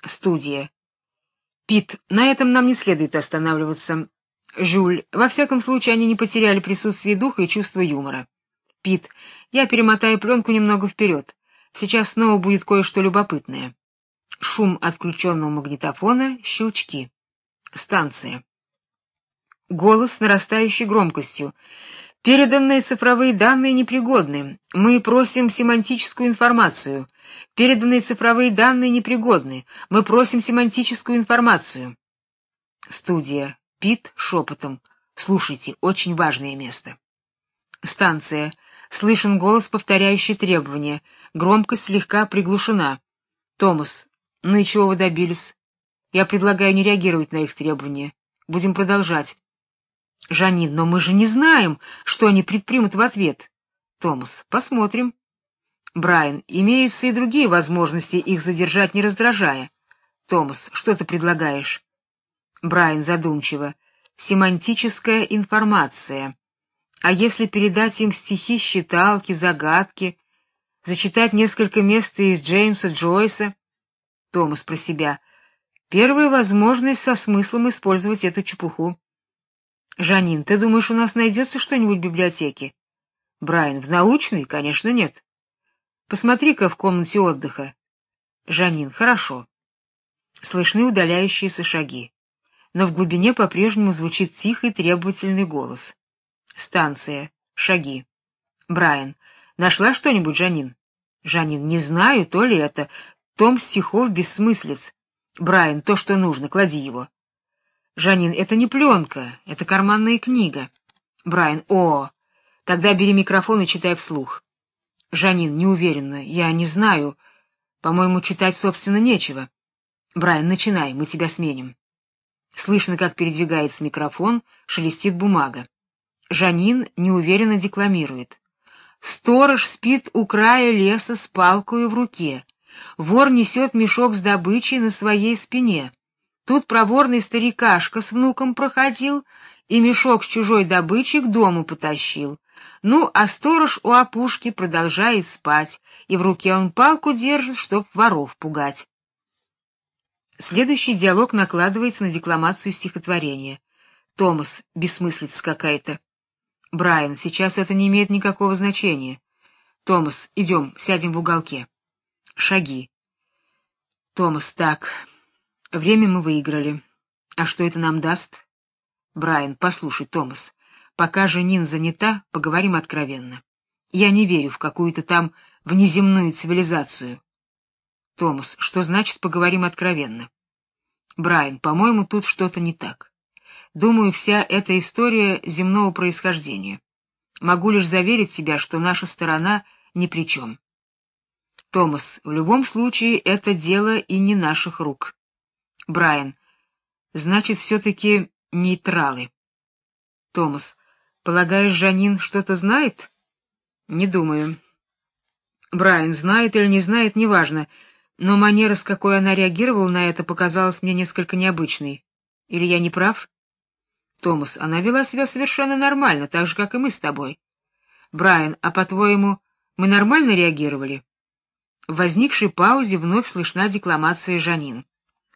Студия. Пит, на этом нам не следует останавливаться. Жюль, во всяком случае, они не потеряли присутствие духа и чувство юмора. Пит, я перемотаю пленку немного вперед. Сейчас снова будет кое-что любопытное. Шум от включенного магнитофона, щелчки. Станция. Голос с нарастающей громкостью. Переданные цифровые данные непригодны. Мы просим семантическую информацию. Переданные цифровые данные непригодны. Мы просим семантическую информацию. Студия. Пит шепотом. Слушайте, очень важное место. Станция. Слышен голос, повторяющий требования. Громкость слегка приглушена. Томас. Ну и чего вы добились? Я предлагаю не реагировать на их требования. Будем продолжать. Жанин, но мы же не знаем, что они предпримут в ответ. Томас. Посмотрим. Брайан. Имеются и другие возможности их задержать, не раздражая. Томас. Что ты предлагаешь? Брайан задумчиво. Семантическая информация. А если передать им стихи, считалки, загадки, зачитать несколько мест из Джеймса Джойса? Томас про себя. Первая возможность со смыслом использовать эту чепуху. Жанин, ты думаешь, у нас найдется что-нибудь в библиотеке? Брайан, в научной, конечно, нет. Посмотри-ка в комнате отдыха. Жанин, хорошо. Слышны удаляющиеся шаги, но в глубине по-прежнему звучит тихий требовательный голос. Станция. Шаги. Брайан, нашла что-нибудь, Жанин? Жанин, не знаю, то ли это том стихов бессмыслиц. Брайан, то, что нужно, клади его. Жанин, это не пленка, это карманная книга. Брайан, о, тогда бери микрофон и читай вслух. Жанин, неуверенно, я не знаю, по-моему, читать, собственно, нечего. Брайан, начинай, мы тебя сменим. Слышно, как передвигается микрофон, шелестит бумага. Жанин неуверенно декламирует. Сторож спит у края леса с палкою в руке. Вор несет мешок с добычей на своей спине. Тут проворный старикашка с внуком проходил и мешок с чужой добычей к дому потащил. Ну, а сторож у опушки продолжает спать, и в руке он палку держит, чтоб воров пугать. Следующий диалог накладывается на декламацию стихотворения. Томас, бессмыслица какая-то. Брайан, сейчас это не имеет никакого значения. Томас, идем, сядем в уголке. Шаги. Томас, так. Время мы выиграли. А что это нам даст? Брайан, послушай, Томас, пока Жанин занята, поговорим откровенно. Я не верю в какую-то там внеземную цивилизацию. Томас, что значит поговорим откровенно? Брайан, по-моему, тут что-то не так. Думаю, вся эта история земного происхождения. Могу лишь заверить тебя, что наша сторона ни при чем. Томас, в любом случае это дело и не наших рук. Брайан, значит, все-таки нейтралы. Томас, полагаешь, Жанин что-то знает? Не думаю. Брайан, знает или не знает, неважно, но манера, с какой она реагировала на это, показалась мне несколько необычной. Или я не прав? Томас, она вела себя совершенно нормально, так же, как и мы с тобой. Брайан, а по-твоему, мы нормально реагировали? В возникшей паузе вновь слышна декламация Жанин.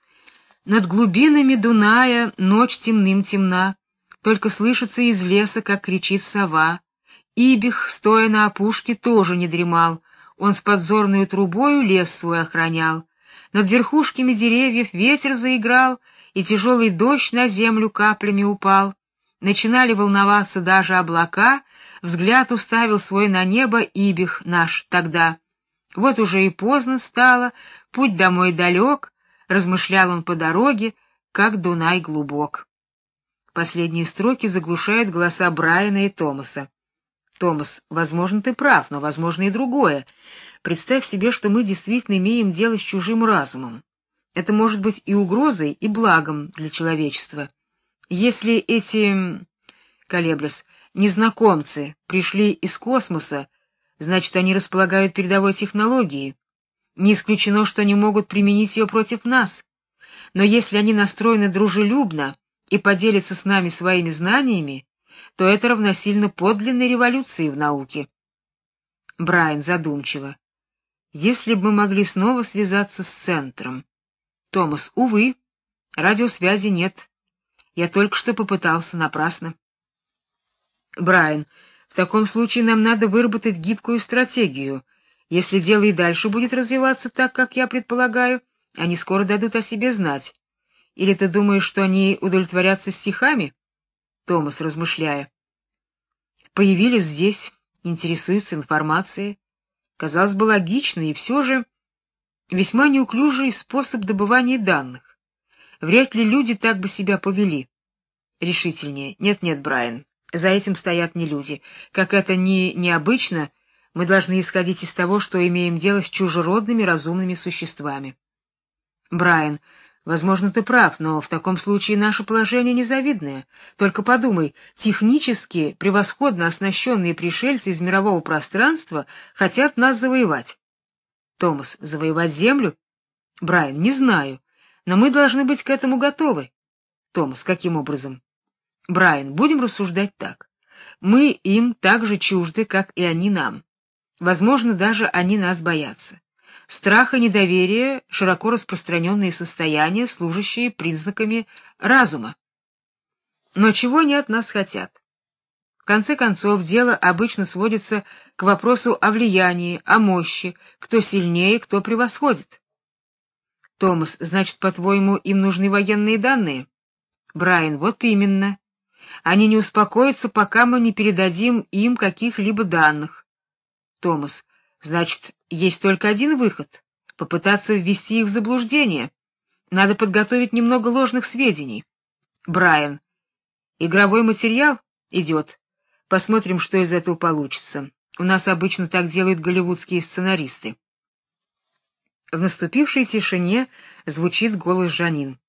Над глубинами Дуная ночь темным темна, только слышится из леса, как кричит сова. Ибих, стоя на опушке, тоже не дремал, он с подзорную трубою лес свой охранял. Над верхушками деревьев ветер заиграл, и тяжелый дождь на землю каплями упал. Начинали волноваться даже облака, взгляд уставил свой на небо Ибих наш тогда. Вот уже и поздно стало, путь домой далек, размышлял он по дороге, как Дунай глубок. Последние строки заглушают голоса Брайана и Томаса. Томас, возможно, ты прав, но возможно и другое. Представь себе, что мы действительно имеем дело с чужим разумом. Это может быть и угрозой, и благом для человечества. Если эти, колеблясь, незнакомцы пришли из космоса, значит, они располагают передовой технологией. Не исключено, что они могут применить ее против нас. Но если они настроены дружелюбно и поделятся с нами своими знаниями, то это равносильно подлинной революции в науке. Брайан задумчиво. Если бы мы могли снова связаться с центром. Томас: увы, радиосвязи нет. Я только что попытался, напрасно. Брайан: в таком случае нам надо выработать гибкую стратегию. Если дело и дальше будет развиваться так, как я предполагаю, они скоро дадут о себе знать. Или ты думаешь, что они удовлетворятся стихами? Томас, размышляя: появились здесь, интересуются информацией. Казалось бы, логично, и все же весьма неуклюжий способ добывания данных. Вряд ли люди так бы себя повели. Решительнее: нет, Брайан, за этим стоят не люди. Как это ни необычно, мы должны исходить из того, что имеем дело с чужеродными разумными существами. Брайан: возможно, ты прав, но в таком случае наше положение незавидное. Только подумай, технически превосходно оснащенные пришельцы из мирового пространства хотят нас завоевать. Томас: завоевать Землю? Брайан: не знаю, но мы должны быть к этому готовы. Томас: каким образом? Брайан: будем рассуждать так. Мы им так же чужды, как и они нам. Возможно, даже они нас боятся. Страх и недоверие — широко распространенные состояния, служащие признаками разума. Но чего они от нас хотят? В конце концов, дело обычно сводится к вопросу о влиянии, о мощи, кто сильнее, кто превосходит. Томас: значит, по-твоему, им нужны военные данные? Брайан: вот именно. Они не успокоятся, пока мы не передадим им каких-либо данных. Томас: значит, есть только один выход — попытаться ввести их в заблуждение. Надо подготовить немного ложных сведений. Брайан: игровой материал идет. Посмотрим, что из этого получится. У нас обычно так делают голливудские сценаристы. В наступившей тишине звучит голос Жанин.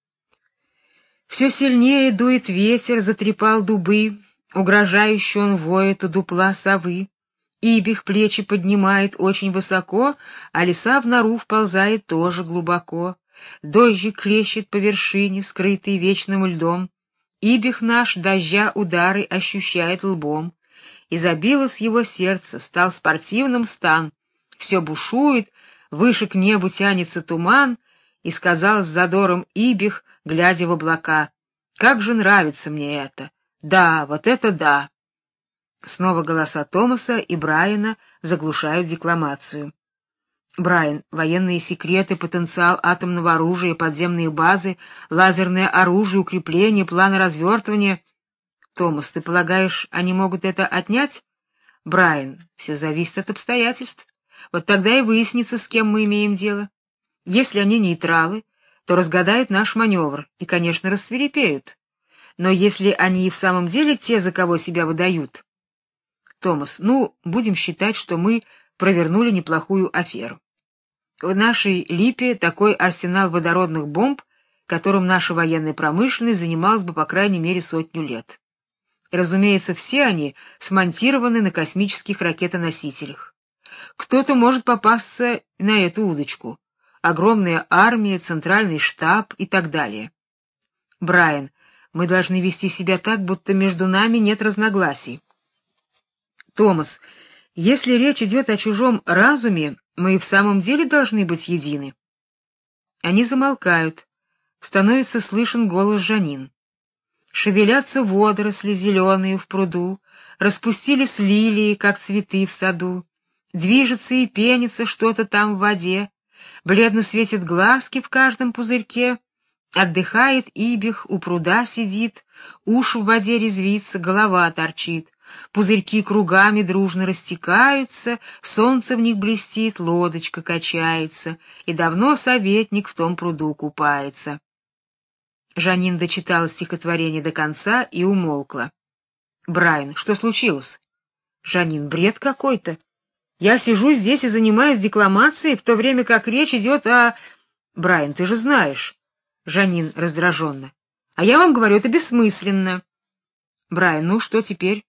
Все сильнее дует ветер, затрепал дубы, угрожающе он воет у дупла совы. Ибих плечи поднимает очень высоко, а лиса в нору вползает тоже глубоко. Дождик хлещет по вершине, скрытой вечным льдом. Ибих наш дождя удары ощущает лбом. И забилось его сердце, стал спортивным стан. Все бушует, выше к небу тянется туман, и сказал с задором Ибих, глядя в облака: как же нравится мне это! Да, вот это да! Снова голоса Томаса и Брайана заглушают декламацию. Брайан: военные секреты, потенциал атомного оружия, подземные базы, лазерное оружие, укрепления, планы развертывания. Томас: ты полагаешь, они могут это отнять? Брайан: все зависит от обстоятельств. Вот тогда и выяснится, с кем мы имеем дело. Если они нейтралы, то разгадают наш маневр и, конечно, рассвирепеют. Но если они и в самом деле те, за кого себя выдают... Томас: ну, будем считать, что мы провернули неплохую аферу. В нашей Липе такой арсенал водородных бомб, которым наша военная промышленность занималась бы по крайней мере 100 лет. И, разумеется, все они смонтированы на космических ракетоносителях. Кто-то может попасться на эту удочку. Огромная армия, центральный штаб и так далее. Брайан: мы должны вести себя так, будто между нами нет разногласий. Томас: если речь идет о чужом разуме, мы и в самом деле должны быть едины. Они замолкают. Становится слышен голос Жанин. Шевелятся водоросли зеленые в пруду, распустились лилии, как цветы в саду. Движется и пенится что-то там в воде. Бледно светят глазки в каждом пузырьке. Отдыхает Ибих, у пруда сидит, уж в воде резвится, голова торчит. Пузырьки кругами дружно растекаются, солнце в них блестит, лодочка качается, и давно советник в том пруду купается. Жанин дочитала стихотворение до конца и умолкла. Брайан: что случилось? Жанин: бред какой-то. Я сижу здесь и занимаюсь декламацией, в то время как речь идет о... Брайан: ты же знаешь. Жанин раздраженно: а я вам говорю, это бессмысленно. Брайан: ну что теперь?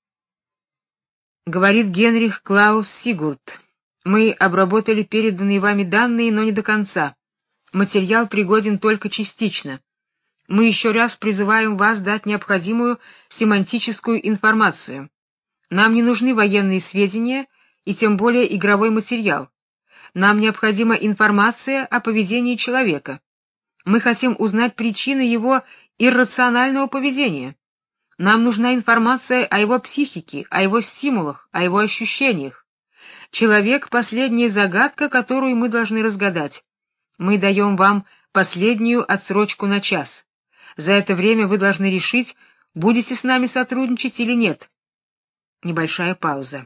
Говорит Генрих Клаус Сигурд: мы обработали переданные вами данные, но не до конца. Материал пригоден только частично. Мы еще раз призываем вас дать необходимую семантическую информацию. Нам не нужны военные сведения и тем более игровой материал. Нам необходима информация о поведении человека. Мы хотим узнать причины его иррационального поведения. Нам нужна информация о его психике, о его стимулах, о его ощущениях. Человек — последняя загадка, которую мы должны разгадать. Мы даем вам последнюю отсрочку на час. За это время вы должны решить, будете с нами сотрудничать или нет. Небольшая пауза.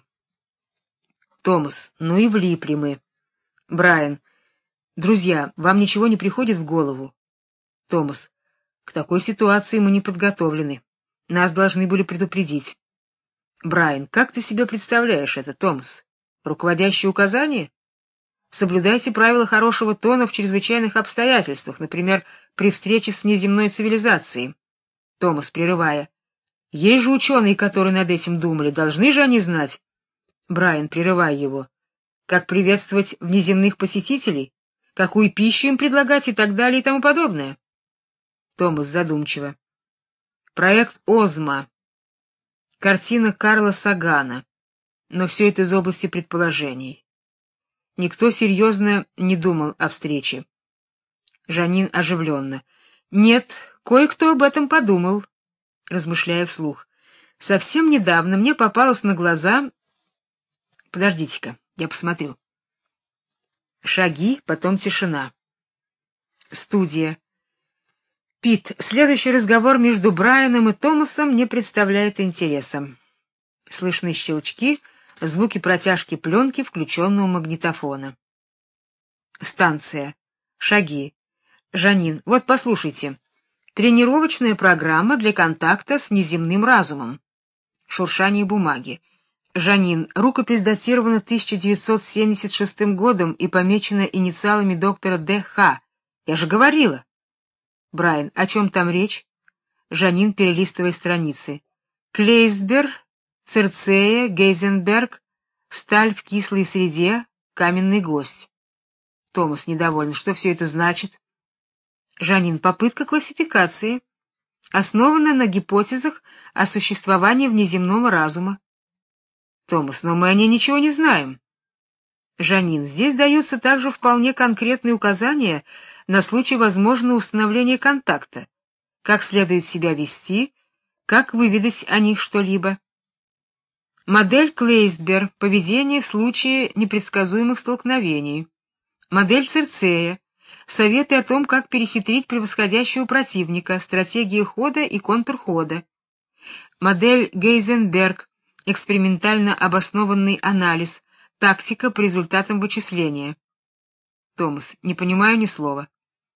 Томас: ну и влипли мы. Брайан: друзья, вам ничего не приходит в голову? Томас: к такой ситуации мы не подготовлены. Нас должны были предупредить. Брайан: как ты себе представляешь это, Томас? Руководящие указания? Соблюдайте правила хорошего тона в чрезвычайных обстоятельствах, например, при встрече с внеземной цивилизацией. Томас, прерывая: есть же ученые, которые над этим думали, должны же они знать. Брайан, прерывая его: как приветствовать внеземных посетителей, какую пищу им предлагать и так далее и тому подобное. Томас задумчиво: проект Озма, картина Карла Сагана, но все это из области предположений. Никто серьезно не думал о встрече. Жанин оживленно: нет, кое-кто об этом подумал, размышляя вслух. Совсем недавно мне попалось на глаза... Подождите-ка, я посмотрю. Шаги, потом тишина. Студия. Пит, следующий разговор между Брайаном и Томасом не представляет интереса. Слышны щелчки, звуки протяжки пленки включенного магнитофона. Станция. Шаги. Жанин: вот послушайте. Тренировочная программа для контакта с внеземным разумом. Шуршание бумаги. Жанин: рукопись датирована 1976 годом и помечена инициалами доктора Д.Х. Я же говорила. Брайан: о чем там речь? Жанин, перелистывая страницы. Клейстберг, Цирцея, Гейзенберг, сталь в кислой среде, каменный гость. Томас недоволен: что все это значит? Жанин: попытка классификации, основанная на гипотезах о существовании внеземного разума. Томас: но мы о ней ничего не знаем. Жанин: здесь даются также вполне конкретные указания на случай возможного установления контакта, как следует себя вести, как выведать о них что-либо. Модель Клейстберг — поведение в случае непредсказуемых столкновений. Модель Цирцея — советы о том, как перехитрить превосходящего противника, стратегия хода и контрхода. Модель Гейзенберг — экспериментально обоснованный анализ, тактика по результатам вычисления. Томас: не понимаю ни слова.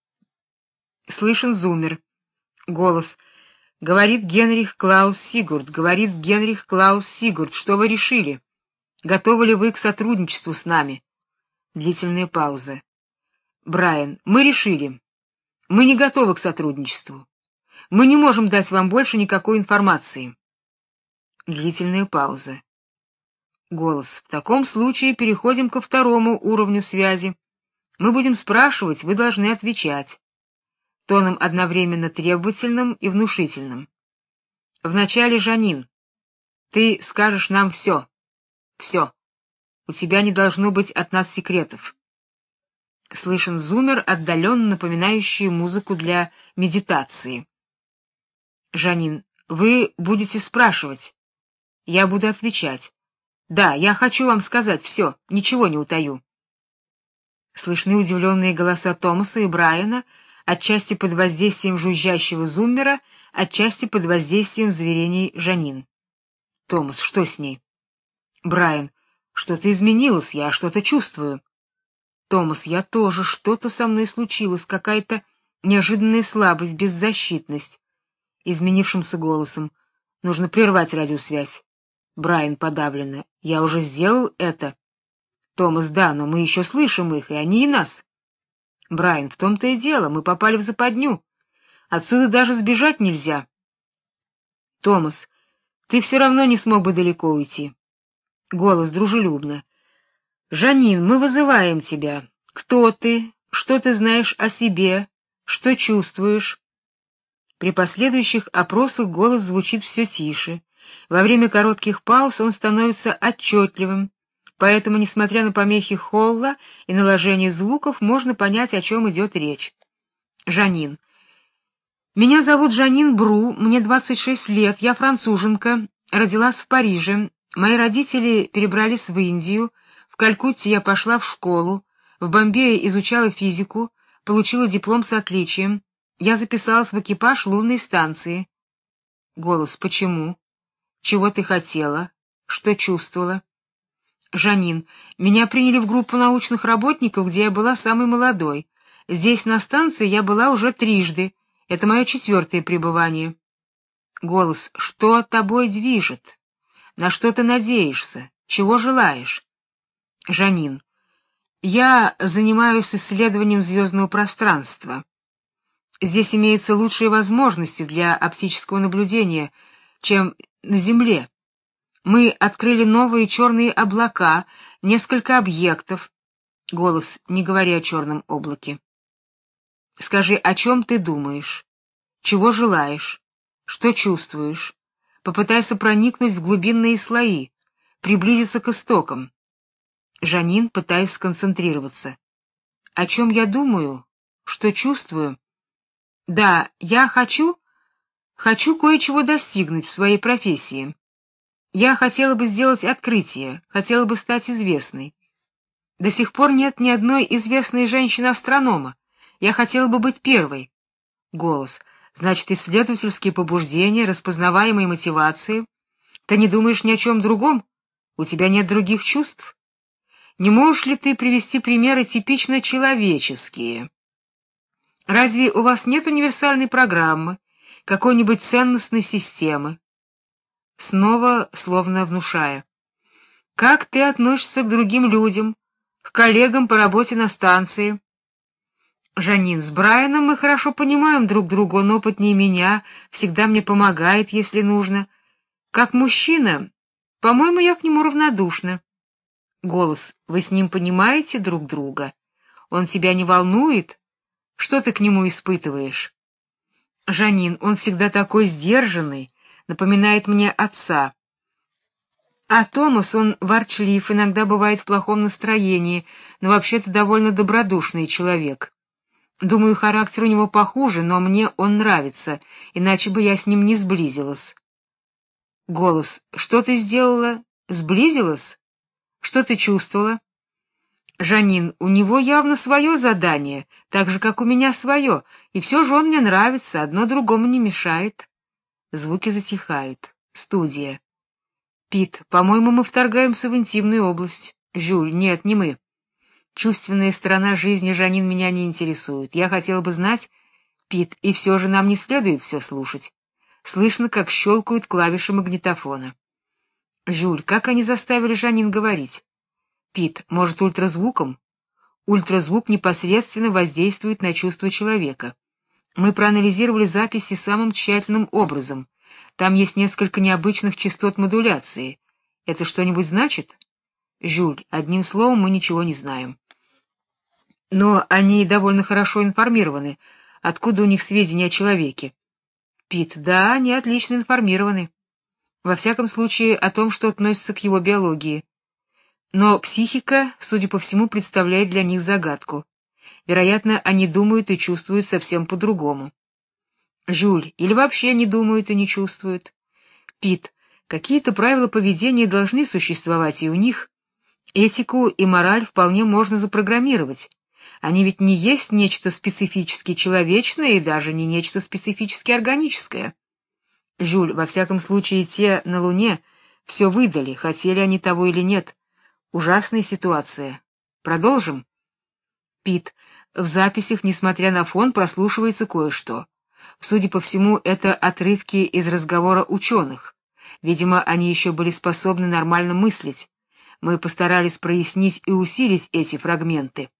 Слышен зуммер. Голос: говорит Генрих Клаус Сигурд, говорит Генрих Клаус Сигурд, что вы решили? Готовы ли вы к сотрудничеству с нами? Длительная пауза. Брайан: мы решили. Мы не готовы к сотрудничеству. Мы не можем дать вам больше никакой информации. Длительная пауза. Голос: в таком случае переходим ко второму уровню связи. Мы будем спрашивать, вы должны отвечать. Тоном одновременно требовательным и внушительным. Вначале Жанин: ты скажешь нам все. Все. У тебя не должно быть от нас секретов. Слышен зуммер, отдаленно напоминающий музыку для медитации. Жанин: вы будете спрашивать. Я буду отвечать. Да, я хочу вам сказать все, ничего не утаю. Слышны удивленные голоса Томаса и Брайана, отчасти под воздействием жужжащего зуммера, отчасти под воздействием заверений Жанин. Томас: что с ней? Брайан: что-то изменилось, я что-то чувствую. Томас: я тоже, что-то со мной случилось, какая-то неожиданная слабость, беззащитность. Изменившимся голосом: нужно прервать радиосвязь. Брайан подавленно: я уже сделал это. Томас: да, но мы еще слышим их, и они и нас. Брайан: в том-то и дело, мы попали в западню. Отсюда даже сбежать нельзя. Томас: ты все равно не смог бы далеко уйти. Голос дружелюбно: Жанин, мы вызываем тебя. Кто ты? Что ты знаешь о себе? Что чувствуешь? При последующих опросах голос звучит все тише. Во время коротких пауз он становится отчетливым. Поэтому, несмотря на помехи Холла и наложение звуков, можно понять, о чем идет речь. Жанин. Меня зовут Жанин Бру, мне 26 лет, я француженка, родилась в Париже. Мои родители перебрались в Индию, в Калькутте я пошла в школу, в Бомбее изучала физику, получила диплом с отличием. Я записалась в экипаж лунной станции. Голос. Почему? Чего ты хотела? Что чувствовала? Жанин. Меня приняли в группу научных работников, где я была самой молодой. Здесь на станции я была уже трижды. Это мое 4-е пребывание. Голос. Что тобой движет? На что ты надеешься? Чего желаешь? Жанин. Я занимаюсь исследованием звездного пространства. Здесь имеются лучшие возможности для оптического наблюдения, чем на Земле. Мы открыли новые черные облака, несколько объектов. Голос. Не говори о черном облаке. Скажи, о чем ты думаешь? Чего желаешь? Что чувствуешь? Попытайся проникнуть в глубинные слои, приблизиться к истокам. Жанин, пытаясь сконцентрироваться. О чем я думаю? Что чувствую? Да, я хочу кое-чего достигнуть в своей профессии. Я хотела бы сделать открытие, хотела бы стать известной. До сих пор нет ни одной известной женщины-астронома. Я хотела бы быть первой. Голос. Значит, исследовательские побуждения, распознаваемые мотивации. Ты не думаешь ни о чем другом? У тебя нет других чувств? Не можешь ли ты привести примеры типично человеческие? Разве у вас нет универсальной программы, какой-нибудь ценностной системы? Снова, словно внушая. Как ты относишься к другим людям, к коллегам по работе на станции? Жанин, с Брайаном мы хорошо понимаем друг друга, он опытнее меня, всегда мне помогает, если нужно. Как мужчина, по-моему, я к нему равнодушна. Голос. Вы с ним понимаете друг друга? Он тебя не волнует? Что ты к нему испытываешь? Жанин, он всегда такой сдержанный, напоминает мне отца. А Томас, он ворчлив, иногда бывает в плохом настроении, но вообще-то довольно добродушный человек. Думаю, характер у него похуже, но мне он нравится, иначе бы я с ним не сблизилась. Голос. Что ты сделала? Сблизилась? Что ты чувствовала? Жанин, у него явно свое задание, так же, как у меня свое, и все же он мне нравится, одно другому не мешает. Звуки затихают. Студия. Пит, по-моему, мы вторгаемся в интимную область. Жюль, нет, не мы. Чувственная сторона жизни Жанин меня не интересует. Я хотела бы знать... Пит, и все же нам не следует все слушать. Слышно, как щелкают клавиши магнитофона. Жюль, как они заставили Жанин говорить? Пит, может, ультразвуком? Ультразвук непосредственно воздействует на чувства человека. Мы проанализировали записи самым тщательным образом. Там есть несколько необычных частот модуляции. Это что-нибудь значит? Жюль, одним словом, мы ничего не знаем. Но они довольно хорошо информированы. Откуда у них сведения о человеке? Пит, да, они отлично информированы. Во всяком случае, о том, что относится к его биологии. Но психика, судя по всему, представляет для них загадку. Вероятно, они думают и чувствуют совсем по-другому. Жюль, или вообще не думают и не чувствуют. Пит, какие-то правила поведения должны существовать и у них. Этику и мораль вполне можно запрограммировать. Они ведь не есть нечто специфически человечное и даже не нечто специфически органическое. Жюль, во всяком случае, те на Луне все выдали, хотели они того или нет. Ужасная ситуация. Продолжим? Пит, в записях, несмотря на фон, прослушивается кое-что. Судя по всему, это отрывки из разговора ученых. Видимо, они еще были способны нормально мыслить. Мы постарались прояснить и усилить эти фрагменты.